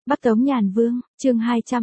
Bắc Tống Nhàn Vương, chương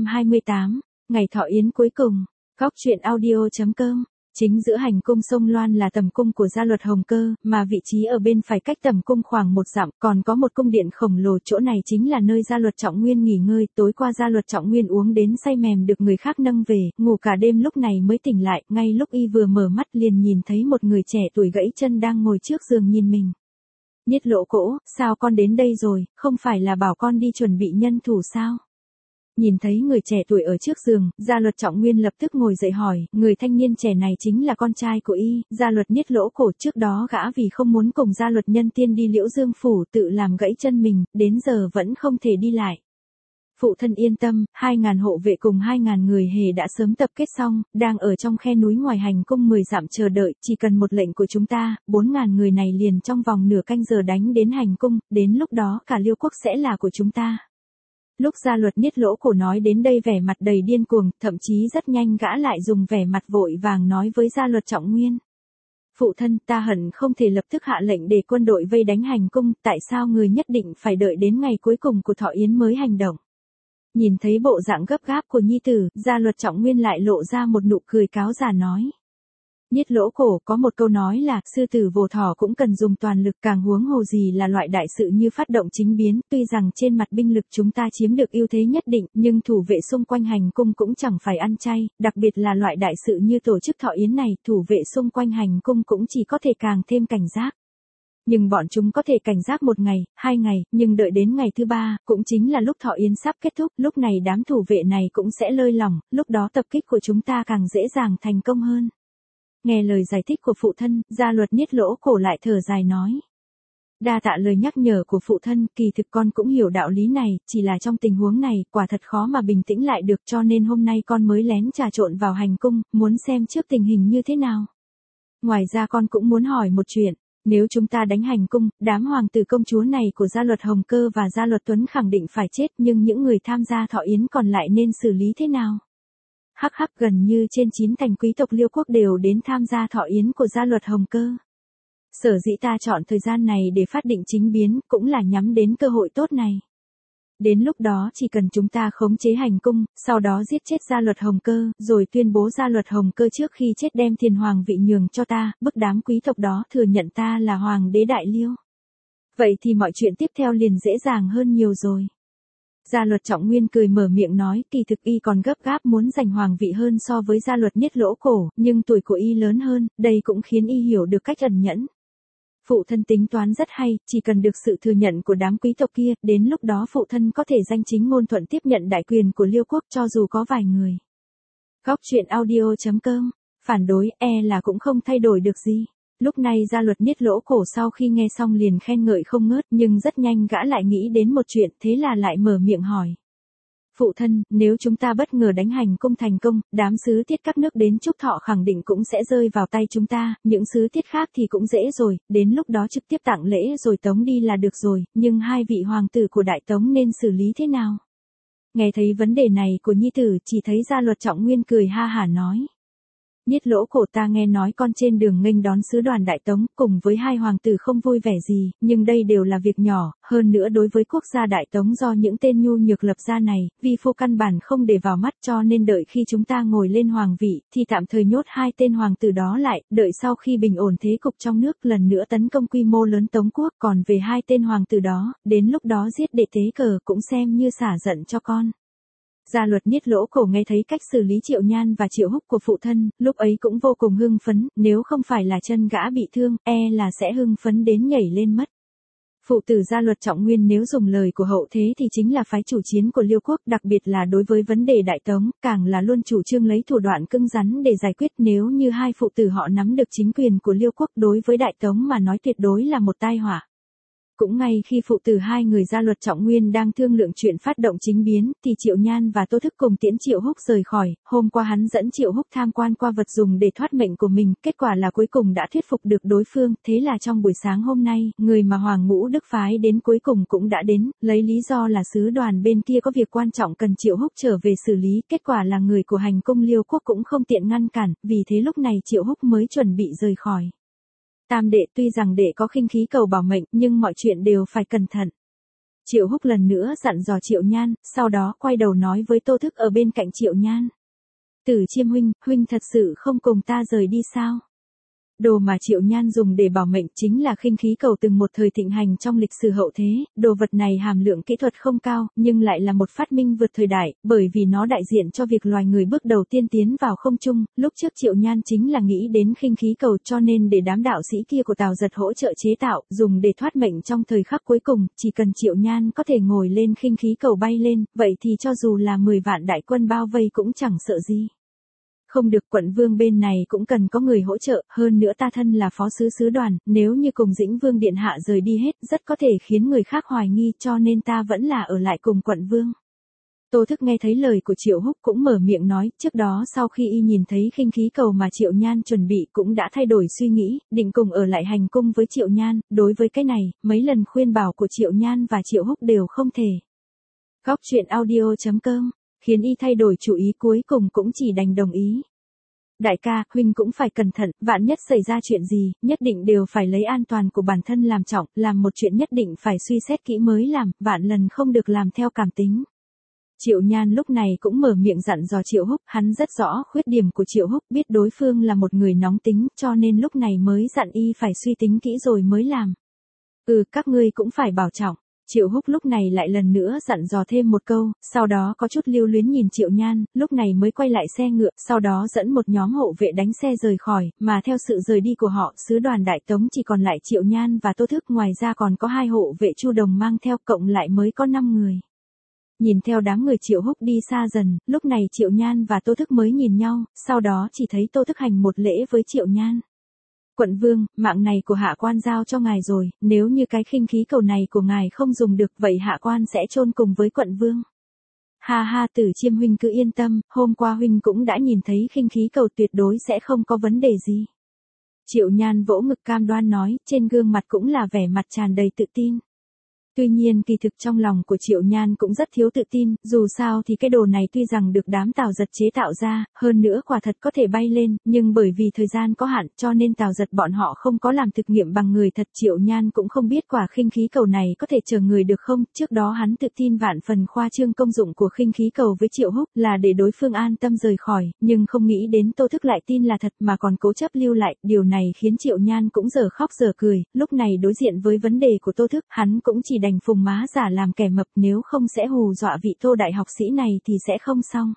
228, ngày thọ yến cuối cùng. Góc truyện audio.com. Chính giữa hành cung sông Loan là tầm cung của gia luật Hồng Cơ, mà vị trí ở bên phải cách tầm cung khoảng 1 dặm, còn có một cung điện khổng lồ, chỗ này chính là nơi gia luật Trọng Nguyên nghỉ ngơi. Tối qua gia luật Trọng Nguyên uống đến say mềm được người khác nâng về, ngủ cả đêm lúc này mới tỉnh lại, ngay lúc y vừa mở mắt liền nhìn thấy một người trẻ tuổi gãy chân đang ngồi trước giường nhìn mình. Niết Lỗ Cổ, sao con đến đây rồi, không phải là bảo con đi chuẩn bị nhân thủ sao? Nhìn thấy người trẻ tuổi ở trước giường, gia luật Trọng Nguyên lập tức ngồi dậy hỏi, người thanh niên trẻ này chính là con trai của y, gia luật Niết Lỗ Cổ. Trước đó gã vì không muốn cùng gia luật Nhân Tiên đi Liễu Dương Phủ tự làm gãy chân mình, đến giờ vẫn không thể đi lại. Phụ thân yên tâm, 2.000 hộ vệ cùng 2.000 người hề đã sớm tập kết xong, đang ở trong khe núi ngoài hành cung 10 dặm chờ đợi, chỉ cần một lệnh của chúng ta, 4.000 người này liền trong vòng nửa canh giờ đánh đến hành cung, đến lúc đó cả Liêu quốc sẽ là của chúng ta. Lúc gia luật Niết Lỗ Cổ nói đến đây vẻ mặt đầy điên cuồng, thậm chí rất nhanh gã lại dùng vẻ mặt vội vàng nói với gia luật Trọng Nguyên. Phụ thân, ta hận không thể lập tức hạ lệnh để quân đội vây đánh hành cung, tại sao người nhất định phải đợi đến ngày cuối cùng của thọ yến mới hành động? Nhìn thấy bộ dạng gấp gáp của nhi tử, gia luật Trọng Nguyên lại lộ ra một nụ cười cáo già nói. Niết Lỗ Cổ, có một câu nói là, sư tử vồ thỏ cũng cần dùng toàn lực, càng huống hồ gì là loại đại sự như phát động chính biến. Tuy rằng trên mặt binh lực chúng ta chiếm được ưu thế nhất định, nhưng thủ vệ xung quanh hành cung cũng chẳng phải ăn chay, đặc biệt là loại đại sự như tổ chức thọ yến này, thủ vệ xung quanh hành cung cũng chỉ có thể càng thêm cảnh giác. Nhưng bọn chúng có thể cảnh giác 1 ngày, 2 ngày, nhưng đợi đến ngày thứ 3, cũng chính là lúc thọ yến sắp kết thúc, lúc này đám thủ vệ này cũng sẽ lơi lỏng, lúc đó tập kích của chúng ta càng dễ dàng thành công hơn. Nghe lời giải thích của phụ thân, gia luật Niết Lỗ Cổ lại thở dài nói. Đa tạ lời nhắc nhở của phụ thân, kỳ thực con cũng hiểu đạo lý này, chỉ là trong tình huống này, quả thật khó mà bình tĩnh lại được, cho nên hôm nay con mới lén trà trộn vào hành cung, muốn xem trước tình hình như thế nào. Ngoài ra con cũng muốn hỏi một chuyện. Nếu chúng ta đánh hành cung, đám hoàng tử công chúa này của gia luật Hồng Cơ và gia luật Tuấn khẳng định phải chết, nhưng những người tham gia thọ yến còn lại nên xử lý thế nào? Hắc hắc, gần như trên 9 thành quý tộc Liêu quốc đều đến tham gia thọ yến của gia luật Hồng Cơ. Sở dĩ ta chọn thời gian này để phát định chính biến, cũng là nhắm đến cơ hội tốt này. Đến lúc đó chỉ cần chúng ta khống chế hành cung, sau đó giết chết gia luật Hồng Cơ, rồi tuyên bố gia luật Hồng Cơ trước khi chết đem thiền hoàng vị nhường cho ta, bức đám quý tộc đó thừa nhận ta là hoàng đế Đại Liêu. Vậy thì mọi chuyện tiếp theo liền dễ dàng hơn nhiều rồi. Gia luật Trọng Nguyên cười mở miệng nói, kỳ thực y còn gấp gáp muốn giành hoàng vị hơn so với gia luật Niết Lỗ Cổ, nhưng tuổi của y lớn hơn, đây cũng khiến y hiểu được cách ẩn nhẫn. Phụ thân tính toán rất hay, chỉ cần được sự thừa nhận của đám quý tộc kia, đến lúc đó phụ thân có thể danh chính ngôn thuận tiếp nhận đại quyền của Liêu quốc cho dù có vài người. Góc truyện audio.com, phản đối, là cũng không thay đổi được gì. Lúc này gia luật Niết Lỗ Cổ sau khi nghe xong liền khen ngợi không ngớt, nhưng rất nhanh gã lại nghĩ đến một chuyện, thế là lại mở miệng hỏi. Phụ thân, nếu chúng ta bất ngờ đánh hành cung thành công, đám sứ tiết các nước đến chúc thọ khẳng định cũng sẽ rơi vào tay chúng ta, những sứ tiết khác thì cũng dễ rồi, đến lúc đó trực tiếp tặng lễ rồi tống đi là được rồi, nhưng 2 vị hoàng tử của Đại Tống nên xử lý thế nào? Nghe thấy vấn đề này của nhi tử, chỉ thấy gia luật Trọng Nguyên cười ha hả nói. Niết Lỗ Cổ, ta nghe nói con trên đường nghênh đón sứ đoàn Đại Tống, cùng với 2 hoàng tử không vui vẻ gì, nhưng đây đều là việc nhỏ, hơn nữa đối với quốc gia Đại Tống do những tên nhu nhược lập ra này, vi phu căn bản không để vào mắt, cho nên đợi khi chúng ta ngồi lên hoàng vị, thì tạm thời nhốt 2 tên hoàng tử đó lại, đợi sau khi bình ổn thế cục trong nước lần nữa tấn công quy mô lớn Tống quốc, còn về 2 tên hoàng tử đó, đến lúc đó giết để tế cờ cũng xem như xả giận cho con. Gia luật Niết Lỗ Cổ nghe thấy cách xử lý Triệu Nhan và Triệu Húc của phụ thân, lúc ấy cũng vô cùng hưng phấn, nếu không phải là chân gã bị thương, là sẽ hưng phấn đến nhảy lên mất. Phụ tử gia luật Trọng Nguyên nếu dùng lời của hậu thế thì chính là phái chủ chiến của Liêu quốc, đặc biệt là đối với vấn đề Đại Tống, càng là luôn chủ trương lấy thủ đoạn cứng rắn để giải quyết. Nếu như 2 phụ tử họ nắm được chính quyền của Liêu quốc, đối với Đại Tống mà nói tuyệt đối là một tai họa. Cũng ngay khi phụ tử 2 người gia luật Trọng Nguyên đang thương lượng chuyện phát động chính biến, thì Triệu Nhan và Tô Thức cùng tiễn Triệu Húc rời khỏi. Hôm qua hắn dẫn Triệu Húc tham quan qua vật dùng để thoát mệnh của mình, kết quả là cuối cùng đã thuyết phục được đối phương, thế là trong buổi sáng hôm nay, người mà Hoàng Ngũ Đức phái đến cuối cùng cũng đã đến, lấy lý do là sứ đoàn bên kia có việc quan trọng cần Triệu Húc trở về xử lý, kết quả là người của hành cung Liêu quốc cũng không tiện ngăn cản, vì thế lúc này Triệu Húc mới chuẩn bị rời khỏi. Tam đệ, tuy rằng đệ có khinh khí cầu bảo mệnh, nhưng mọi chuyện đều phải cẩn thận. Triệu Húc lần nữa dặn dò Triệu Nhan, sau đó quay đầu nói với Tô Thức ở bên cạnh Triệu Nhan. Tử Chiêm huynh, huynh thật sự không cùng ta rời đi sao? Đồ mà Triệu Nhan dùng để bảo mệnh chính là khinh khí cầu từng một thời thịnh hành trong lịch sử hậu thế, đồ vật này hàm lượng kỹ thuật không cao, nhưng lại là một phát minh vượt thời đại, bởi vì nó đại diện cho việc loài người bước đầu tiên tiến vào không trung, lúc trước Triệu Nhan chính là nghĩ đến khinh khí cầu cho nên để đám đạo sĩ kia của Tào Giật hỗ trợ chế tạo, dùng để thoát mệnh trong thời khắc cuối cùng, chỉ cần Triệu Nhan có thể ngồi lên khinh khí cầu bay lên, vậy thì cho dù là 10 vạn đại quân bao vây cũng chẳng sợ gì. Không được, quận vương bên này cũng cần có người hỗ trợ, hơn nữa ta thân là phó sứ đoàn, nếu như cùng Dĩnh Vương điện hạ rời đi hết, rất có thể khiến người khác hoài nghi, cho nên ta vẫn là ở lại cùng quận vương. Tô Thức nghe thấy lời của Triệu Húc cũng mở miệng nói, trước đó sau khi y nhìn thấy khinh khí cầu mà Triệu Nhan chuẩn bị cũng đã thay đổi suy nghĩ, định cùng ở lại hành cung với Triệu Nhan, đối với cái này, mấy lần khuyên bảo của Triệu Nhan và Triệu Húc đều không thể. Góc truyện audio.com khiến y thay đổi chủ ý, cuối cùng cũng chỉ đành đồng ý. Đại ca, huynh cũng phải cẩn thận, vạn nhất xảy ra chuyện gì, nhất định đều phải lấy an toàn của bản thân làm trọng, làm một chuyện nhất định phải suy xét kỹ mới làm, vạn lần không được làm theo cảm tính. Triệu Nhan lúc này cũng mở miệng dặn dò Triệu Húc, hắn rất rõ khuyết điểm của Triệu Húc, biết đối phương là một người nóng tính, cho nên lúc này mới dặn y phải suy tính kỹ rồi mới làm. Các ngươi cũng phải bảo trọng. Triệu Húc lúc này lại lần nữa dặn dò thêm một câu, sau đó có chút lưu luyến nhìn Triệu Nhan, lúc này mới quay lại xe ngựa, sau đó dẫn một nhóm hộ vệ đánh xe rời khỏi, mà theo sự rời đi của họ, sứ đoàn Đại Tống chỉ còn lại Triệu Nhan và Tô Thức, ngoài ra còn có 2 hộ vệ Chu Đồng mang theo, cộng lại mới có 5 người. Nhìn theo đám người Triệu Húc đi xa dần, lúc này Triệu Nhan và Tô Thức mới nhìn nhau, sau đó chỉ thấy Tô Thức hành một lễ với Triệu Nhan. Quận vương, mạng này của hạ quan giao cho ngài rồi, nếu như cái khinh khí cầu này của ngài không dùng được vậy hạ quan sẽ chôn cùng với quận vương. Ha ha, Tử Chiêm huynh cứ yên tâm, hôm qua huynh cũng đã nhìn thấy khinh khí cầu tuyệt đối sẽ không có vấn đề gì. Triệu Nhan vỗ ngực cam đoan nói, trên gương mặt cũng là vẻ mặt tràn đầy tự tin. Tuy nhiên kỳ thực trong lòng của Triệu Nhan cũng rất thiếu tự tin, dù sao thì cái đồ này tuy rằng được đám Tào Giật chế tạo ra, hơn nữa quả thật có thể bay lên, nhưng bởi vì thời gian có hạn cho nên Tào Giật bọn họ không có làm thực nghiệm bằng người thật. Triệu Nhan cũng không biết quả khinh khí cầu này có thể chở người được không, trước đó hắn tự tin vạn phần khoa trương công dụng của khinh khí cầu với Triệu Húc là để đối phương an tâm rời khỏi, nhưng không nghĩ đến Tô Thức lại tin là thật mà còn cố chấp lưu lại, điều này khiến Triệu Nhan cũng dở khóc dở cười, lúc này đối diện với vấn đề của Tô Thức, hắn cũng chỉ đành phùng má giả làm kẻ mập, nếu không sẽ hù dọa vị Tô đại học sĩ này thì sẽ không xong.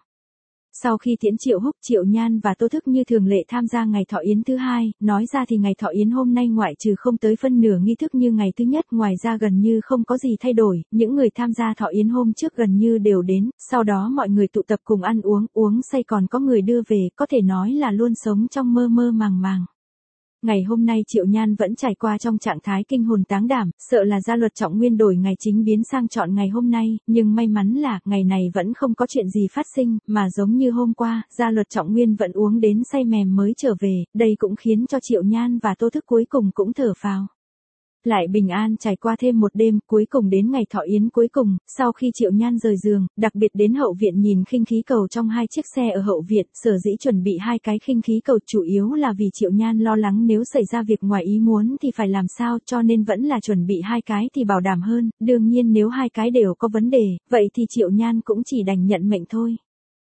Sau khi tiễn Triệu Húc, Triệu Nhan và Tô Thức như thường lệ tham gia ngày thọ yến thứ 2, nói ra thì ngày thọ yến hôm nay ngoại trừ không tới phân nửa nghi thức như ngày thứ nhất, ngoài ra gần như không có gì thay đổi, những người tham gia thọ yến hôm trước gần như đều đến, sau đó mọi người tụ tập cùng ăn uống say, còn có người đưa về, có thể nói là luôn sống trong mơ mơ màng màng. Ngày hôm nay Triệu Nhan vẫn trải qua trong trạng thái kinh hồn táng đảm, sợ là gia luật Trọng Nguyên đổi ngày chính biến sang chọn ngày hôm nay, nhưng may mắn là ngày này vẫn không có chuyện gì phát sinh, mà giống như hôm qua, gia luật Trọng Nguyên vẫn uống đến say mềm mới trở về, đây cũng khiến cho Triệu Nhan và Tô Thức cuối cùng cũng thở phào. Lại bình an trải qua thêm một đêm, cuối cùng đến ngày thọ yến cuối cùng, sau khi Triệu Nhan rời giường, đặc biệt đến hậu viện nhìn khinh khí cầu trong 2 chiếc xe ở hậu viện, sở dĩ chuẩn bị 2 cái khinh khí cầu chủ yếu là vì Triệu Nhan lo lắng nếu xảy ra việc ngoài ý muốn thì phải làm sao, cho nên vẫn là chuẩn bị 2 cái thì bảo đảm hơn, đương nhiên nếu 2 cái đều có vấn đề, vậy thì Triệu Nhan cũng chỉ đành nhận mệnh thôi.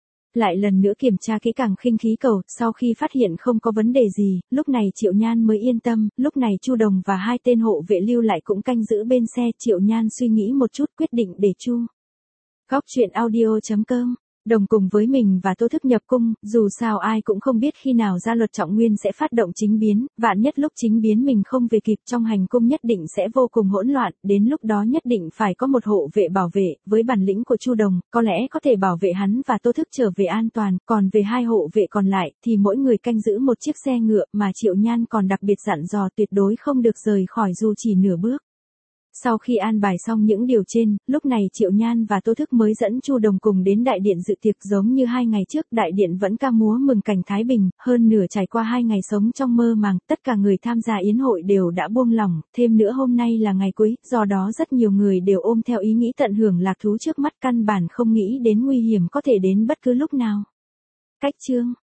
Lại lần nữa kiểm tra kỹ càng khinh khí cầu, sau khi phát hiện không có vấn đề gì, lúc này Triệu Nhan mới yên tâm, lúc này Chu Đồng và 2 tên hộ vệ lưu lại cũng canh giữ bên xe, Triệu Nhan suy nghĩ một chút quyết định để Chu. Góc truyện audio.com Đồng cùng với mình và Tô Thức nhập cung, dù sao ai cũng không biết khi nào gia luật Trọng Nguyên sẽ phát động chính biến, vạn nhất lúc chính biến mình không về kịp trong hành cung nhất định sẽ vô cùng hỗn loạn, đến lúc đó nhất định phải có một hộ vệ bảo vệ, với bản lĩnh của Chu Đồng, có lẽ có thể bảo vệ hắn và Tô Thức trở về an toàn, còn về 2 hộ vệ còn lại, thì mỗi người canh giữ một chiếc xe ngựa, mà Triệu Nhan còn đặc biệt dặn dò tuyệt đối không được rời khỏi dù chỉ nửa bước. Sau khi an bài xong những điều trên, lúc này Triệu Nhan và Tô Thức mới dẫn Chu Đồng cùng đến đại điện dự tiệc, giống như 2 ngày trước, đại điện vẫn ca múa mừng cảnh thái bình, hơn nửa trải qua 2 ngày sống trong mơ màng, tất cả người tham gia yến hội đều đã buông lỏng, thêm nữa hôm nay là ngày cuối, do đó rất nhiều người đều ôm theo ý nghĩ tận hưởng lạc thú trước mắt, căn bản không nghĩ đến nguy hiểm có thể đến bất cứ lúc nào. Cách chương